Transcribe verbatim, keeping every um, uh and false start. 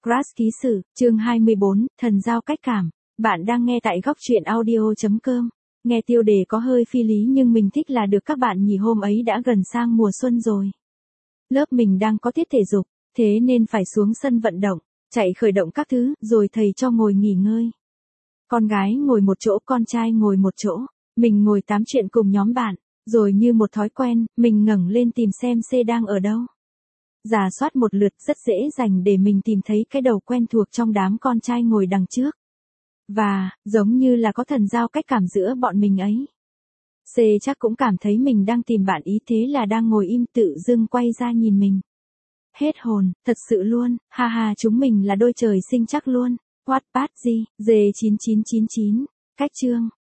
Crash ký sự, chương hai mươi bốn, thần giao cách cảm. Bạn đang nghe tại góc truyện audio chấm com. Nghe tiêu đề có hơi phi lý nhưng mình thích là được các bạn nhỉ, hôm ấy đã gần sang mùa xuân rồi. Lớp mình đang có tiết thể dục, thế nên phải xuống sân vận động, chạy khởi động các thứ, rồi thầy cho ngồi nghỉ ngơi. Con gái ngồi một chỗ, con trai ngồi một chỗ, mình ngồi tám chuyện cùng nhóm bạn, rồi như một thói quen, mình ngẩng lên tìm xem C đang ở đâu. Rà soát một lượt rất dễ dành để mình tìm thấy cái đầu quen thuộc trong đám con trai ngồi đằng trước. Và, giống như là có thần giao cách cảm giữa bọn mình ấy. C chắc cũng cảm thấy mình đang tìm bạn ý, thế là đang ngồi im tự dưng quay ra nhìn mình. Hết hồn, thật sự luôn, ha ha, chúng mình là đôi trời sinh chắc luôn. Wattpad gì, D chín chín chín chín, cách chương.